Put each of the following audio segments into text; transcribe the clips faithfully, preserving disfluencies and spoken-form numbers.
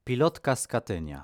Pilotka z Katynia.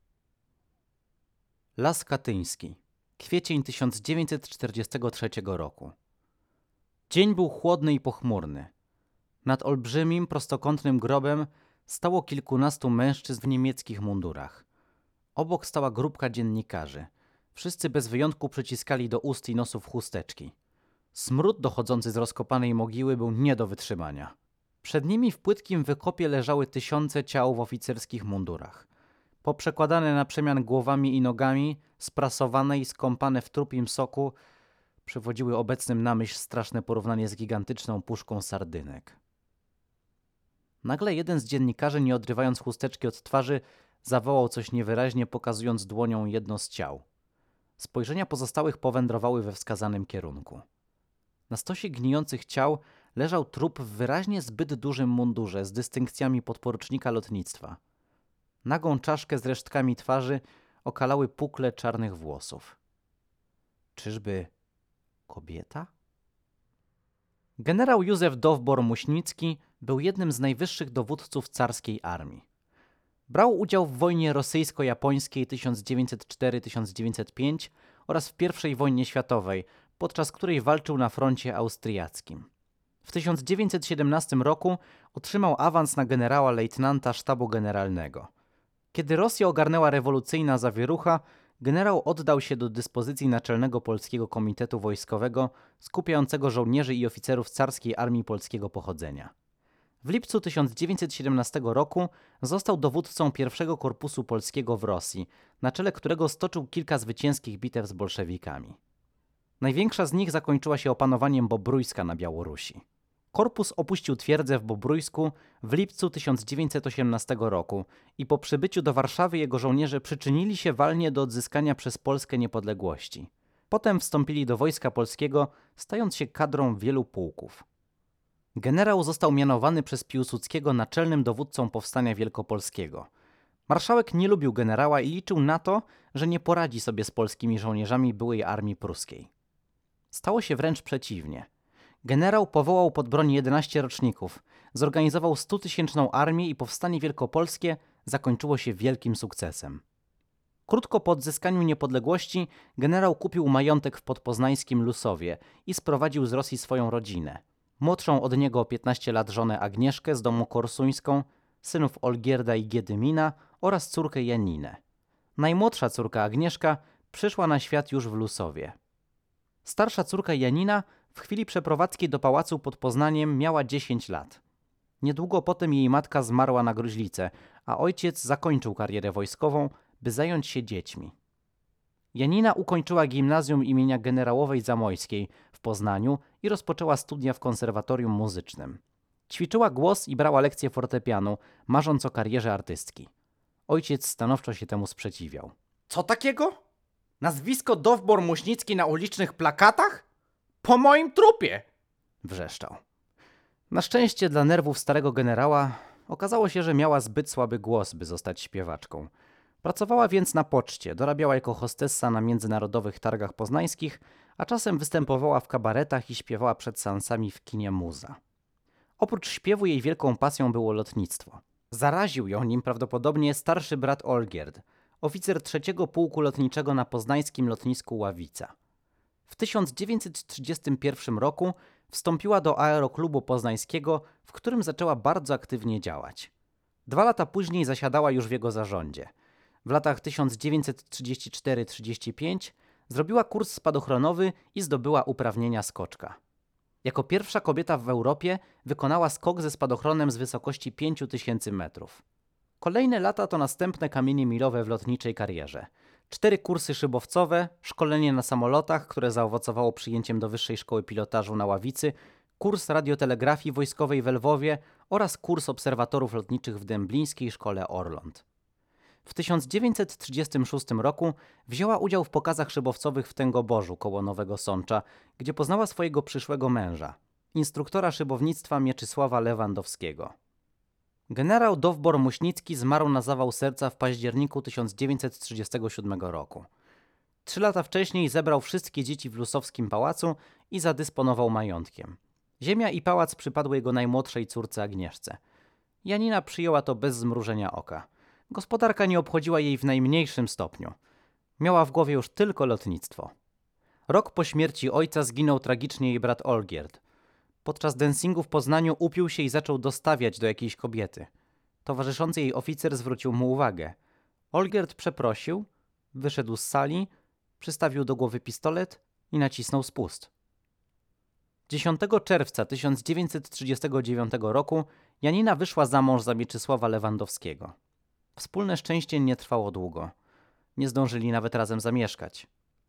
Las Katyński. Kwiecień tysiąc dziewięćset czterdziestego trzeciego roku. Dzień był chłodny i pochmurny. Nad olbrzymim, prostokątnym grobem stało kilkunastu mężczyzn w niemieckich mundurach. Obok stała grupka dziennikarzy. Wszyscy bez wyjątku przyciskali do ust i nosów chusteczki. Smród dochodzący z rozkopanej mogiły był nie do wytrzymania. Przed nimi w płytkim wykopie leżały tysiące ciał w oficerskich mundurach. Poprzekładane na przemian głowami i nogami, sprasowane i skąpane w trupim soku, przywodziły obecnym na myśl straszne porównanie z gigantyczną puszką sardynek. Nagle jeden z dziennikarzy, nie odrywając chusteczki od twarzy, zawołał coś niewyraźnie, pokazując dłonią jedno z ciał. Spojrzenia pozostałych powędrowały we wskazanym kierunku. Na stosie gnijących ciał leżał trup w wyraźnie zbyt dużym mundurze z dystynkcjami podporucznika lotnictwa. Nagą czaszkę z resztkami twarzy okalały pukle czarnych włosów. Czyżby kobieta? Generał Józef Dowbor-Muśnicki był jednym z najwyższych dowódców carskiej armii. Brał udział w wojnie rosyjsko-japońskiej tysiąc dziewięćset czwarty do tysiąc dziewięćset piątego oraz w pierwszej wojnie światowej, podczas której walczył na froncie austriackim. W tysiąc dziewięćset siedemnastym roku otrzymał awans na generała lejtnanta sztabu generalnego. Kiedy Rosję ogarnęła rewolucyjna zawierucha, generał oddał się do dyspozycji Naczelnego Polskiego Komitetu Wojskowego, skupiającego żołnierzy i oficerów carskiej armii polskiego pochodzenia. W lipcu tysiąc dziewięćset siedemnastego roku został dowódcą pierwszego korpusu polskiego w Rosji, na czele którego stoczył kilka zwycięskich bitew z bolszewikami. Największa z nich zakończyła się opanowaniem Bobrójska na Białorusi. Korpus opuścił twierdzę w Bobrójsku w lipcu tysiąc dziewięćset osiemnastego roku i po przybyciu do Warszawy jego żołnierze przyczynili się walnie do odzyskania przez Polskę niepodległości. Potem wstąpili do Wojska Polskiego, stając się kadrą wielu pułków. Generał został mianowany przez Piłsudskiego naczelnym dowódcą powstania wielkopolskiego. Marszałek nie lubił generała i liczył na to, że nie poradzi sobie z polskimi żołnierzami byłej armii pruskiej. Stało się wręcz przeciwnie. Generał powołał pod broń jedenaście roczników, zorganizował stutysięczną armię i powstanie wielkopolskie zakończyło się wielkim sukcesem. Krótko po odzyskaniu niepodległości generał kupił majątek w podpoznańskim Lusowie i sprowadził z Rosji swoją rodzinę. Młodszą od niego o piętnaście lat żonę Agnieszkę z domu korsuńską, synów Olgierda i Giedymina oraz córkę Janinę. Najmłodsza córka Agnieszka przyszła na świat już w Lusowie. Starsza córka Janina w chwili przeprowadzki do pałacu pod Poznaniem miała dziesięć lat. Niedługo potem jej matka zmarła na gruźlicę, a ojciec zakończył karierę wojskową, by zająć się dziećmi. Janina ukończyła gimnazjum imienia generałowej Zamojskiej w Poznaniu i rozpoczęła studia w konserwatorium muzycznym. Ćwiczyła głos i brała lekcje fortepianu, marząc o karierze artystki. Ojciec stanowczo się temu sprzeciwiał. Co takiego? Nazwisko Dowbor-Muśnicki na ulicznych plakatach? Po moim trupie! Wrzeszczał. Na szczęście dla nerwów starego generała okazało się, że miała zbyt słaby głos, by zostać śpiewaczką. Pracowała więc na poczcie, dorabiała jako hostessa na międzynarodowych targach poznańskich, a czasem występowała w kabaretach i śpiewała przed seansami w kinie Muza. Oprócz śpiewu jej wielką pasją było lotnictwo. Zaraził ją nim prawdopodobnie starszy brat Olgierd, oficer trzeciego pułku lotniczego na poznańskim lotnisku Ławica. W tysiąc dziewięćset trzydziestym pierwszym roku wstąpiła do Aeroklubu Poznańskiego, w którym zaczęła bardzo aktywnie działać. Dwa lata później zasiadała już w jego zarządzie. W latach tysiąc dziewięćset trzydziestym czwartym do trzydziestego piątego zrobiła kurs spadochronowy i zdobyła uprawnienia skoczka. Jako pierwsza kobieta w Europie wykonała skok ze spadochronem z wysokości pięć tysięcy metrów. Kolejne lata to następne kamienie milowe w lotniczej karierze. Cztery kursy szybowcowe, szkolenie na samolotach, które zaowocowało przyjęciem do Wyższej Szkoły Pilotażu na Ławicy, kurs radiotelegrafii wojskowej w Lwowie oraz kurs obserwatorów lotniczych w Dęblińskiej Szkole Orląt. W tysiąc dziewięćset trzydziestym szóstym roku wzięła udział w pokazach szybowcowych w Tęgoborzu koło Nowego Sącza, gdzie poznała swojego przyszłego męża, instruktora szybownictwa Mieczysława Lewandowskiego. Generał Dowbor-Muśnicki zmarł na zawał serca w październiku tysiąc dziewięćset trzydziestego siódmego roku. Trzy lata wcześniej zebrał wszystkie dzieci w Lusowskim pałacu i zadysponował majątkiem. Ziemia i pałac przypadły jego najmłodszej córce Agnieszce. Janina przyjęła to bez zmrużenia oka. Gospodarka nie obchodziła jej w najmniejszym stopniu. Miała w głowie już tylko lotnictwo. Rok po śmierci ojca zginął tragicznie jej brat Olgierd. Podczas dancingu w Poznaniu upił się i zaczął dostawiać do jakiejś kobiety. Towarzyszący jej oficer zwrócił mu uwagę. Olgierd przeprosił, wyszedł z sali, przystawił do głowy pistolet i nacisnął spust. dziesiątego czerwca tysiąc dziewięćset trzydziestego dziewiątego roku Janina wyszła za mąż za Mieczysława Lewandowskiego. Wspólne szczęście nie trwało długo. Nie zdążyli nawet razem zamieszkać.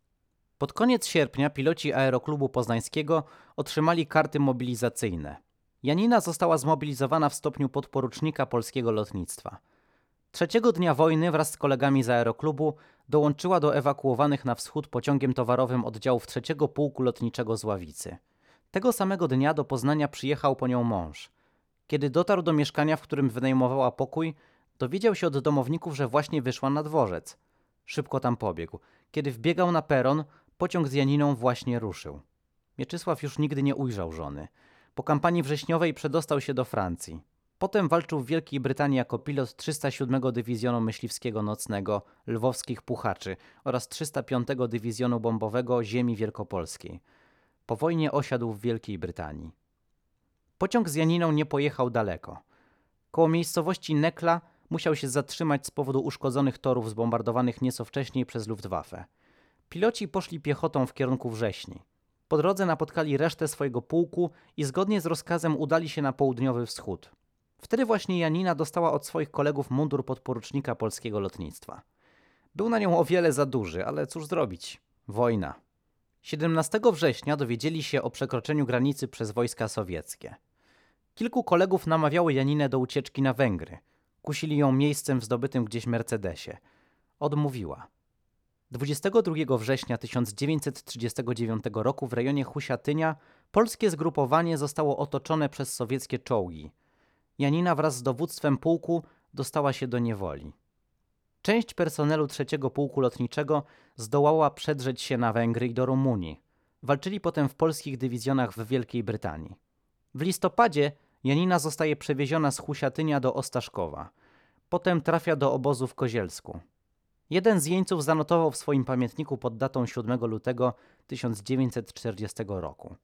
Pod koniec sierpnia piloci Aeroklubu Poznańskiego otrzymali karty mobilizacyjne. Janina została zmobilizowana w stopniu podporucznika polskiego lotnictwa. Trzeciego dnia wojny wraz z kolegami z Aeroklubu dołączyła do ewakuowanych na wschód pociągiem towarowym oddziałów trzeciego Pułku Lotniczego z Ławicy. Tego samego dnia do Poznania przyjechał po nią mąż. Kiedy dotarł do mieszkania, w którym wynajmowała pokój, dowiedział się od domowników, że właśnie wyszła na dworzec. Szybko tam pobiegł. Kiedy wbiegał na peron, pociąg z Janiną właśnie ruszył. Mieczysław już nigdy nie ujrzał żony. Po kampanii wrześniowej przedostał się do Francji. Potem walczył w Wielkiej Brytanii jako pilot trzysta siódmego Dywizjonu Myśliwskiego Nocnego Lwowskich Puchaczy oraz trzysta piątego Dywizjonu Bombowego Ziemi Wielkopolskiej. Po wojnie osiadł w Wielkiej Brytanii. Pociąg z Janiną nie pojechał daleko. Koło miejscowości Nekla musiał się zatrzymać z powodu uszkodzonych torów zbombardowanych nieco wcześniej przez Luftwaffe. Piloci poszli piechotą w kierunku Wrześni. Po drodze napotkali resztę swojego pułku i zgodnie z rozkazem udali się na południowy wschód. Wtedy właśnie Janina dostała od swoich kolegów mundur podporucznika polskiego lotnictwa. Był na nią o wiele za duży, ale cóż zrobić? Wojna. siedemnastego września dowiedzieli się o przekroczeniu granicy przez wojska sowieckie. Kilku kolegów namawiało Janinę do ucieczki na Węgry. Kusili ją miejscem w zdobytym gdzieś Mercedesie. Odmówiła. dwudziestego drugiego września tysiąc dziewięćset trzydziestego dziewiątego roku w rejonie Husiatynia polskie zgrupowanie zostało otoczone przez sowieckie czołgi. Janina wraz z dowództwem pułku dostała się do niewoli. Część personelu trzeciego Pułku Lotniczego zdołała przedrzeć się na Węgry i do Rumunii. Walczyli potem w polskich dywizjonach w Wielkiej Brytanii. W listopadzie Janina zostaje przewieziona z Husiatynia do Ostaszkowa. Potem trafia do obozu w Kozielsku. Jeden z jeńców zanotował w swoim pamiętniku pod datą siódmego lutego tysiąc dziewięćset czterdziestego roku.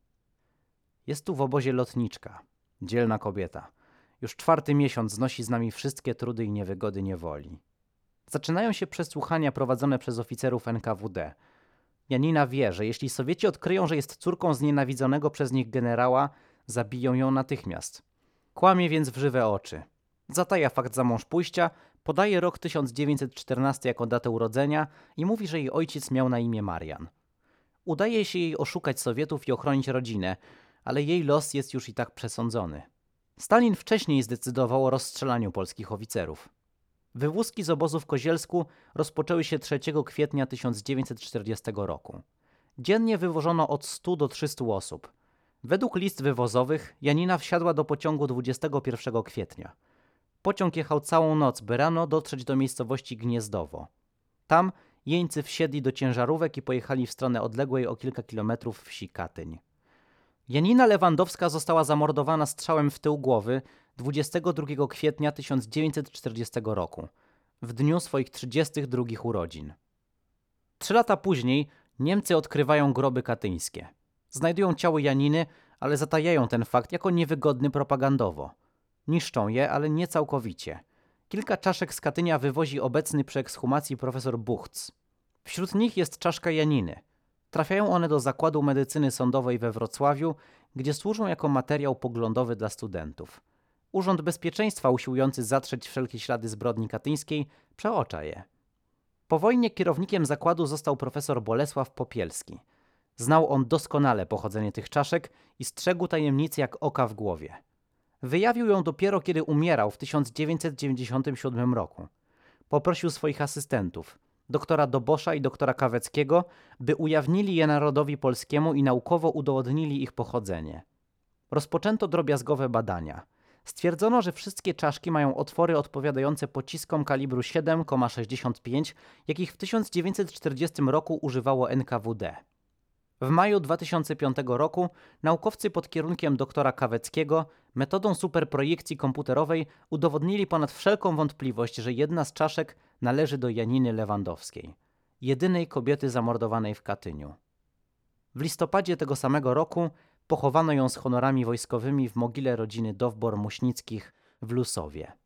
Jest tu w obozie lotniczka, dzielna kobieta. Już czwarty miesiąc znosi z nami wszystkie trudy i niewygody niewoli. Zaczynają się przesłuchania prowadzone przez oficerów N K W D. Janina wie, że jeśli Sowieci odkryją, że jest córką znienawidzonego przez nich generała, zabiją ją natychmiast. Kłamie więc w żywe oczy. Zataja fakt zamążpójścia, podaje rok tysiąc dziewięćset czternasty jako datę urodzenia i mówi, że jej ojciec miał na imię Marian. Udaje się jej oszukać Sowietów i ochronić rodzinę, ale jej los jest już i tak przesądzony. Stalin wcześniej zdecydował o rozstrzelaniu polskich oficerów. Wywózki z obozu w Kozielsku rozpoczęły się trzeciego kwietnia tysiąc dziewięćset czterdziestego roku. Dziennie wywożono od stu do trzystu osób. Według list wywozowych Janina wsiadła do pociągu dwudziestego pierwszego kwietnia. Pociąg jechał całą noc, by rano dotrzeć do miejscowości Gniezdowo. Tam jeńcy wsiedli do ciężarówek i pojechali w stronę odległej o kilka kilometrów wsi Katyń. Janina Lewandowska została zamordowana strzałem w tył głowy dwudziestego drugiego kwietnia tysiąc dziewięćset czterdziestego roku, w dniu swoich trzydziestych drugich urodzin. Trzy lata później Niemcy odkrywają groby katyńskie. Znajdują ciało Janiny, ale zatajają ten fakt jako niewygodny propagandowo. Niszczą je, ale nie całkowicie. Kilka czaszek z Katynia wywozi obecny przy ekshumacji profesor Buchc. Wśród nich jest czaszka Janiny. Trafiają one do Zakładu Medycyny Sądowej we Wrocławiu, gdzie służą jako materiał poglądowy dla studentów. Urząd Bezpieczeństwa, usiłujący zatrzeć wszelkie ślady zbrodni katyńskiej, przeocza je. Po wojnie kierownikiem zakładu został profesor Bolesław Popielski. Znał on doskonale pochodzenie tych czaszek i strzegł tajemnicy jak oka w głowie. Wyjawił ją dopiero kiedy umierał w tysiąc dziewięćset dziewięćdziesiątym siódmym roku. Poprosił swoich asystentów, doktora Dobosza i doktora Kaweckiego, by ujawnili je narodowi polskiemu i naukowo udowodnili ich pochodzenie. Rozpoczęto drobiazgowe badania. Stwierdzono, że wszystkie czaszki mają otwory odpowiadające pociskom kalibru siedem przecinek sześćdziesiąt pięć, jakich w tysiąc dziewięćset czterdziestym roku używało N K W D. W maju dwa tysiące piątego roku naukowcy pod kierunkiem doktora Kaweckiego metodą superprojekcji komputerowej udowodnili ponad wszelką wątpliwość, że jedna z czaszek należy do Janiny Lewandowskiej, jedynej kobiety zamordowanej w Katyniu. W listopadzie tego samego roku pochowano ją z honorami wojskowymi w mogile rodziny Dowbor-Muśnickich w Lusowie.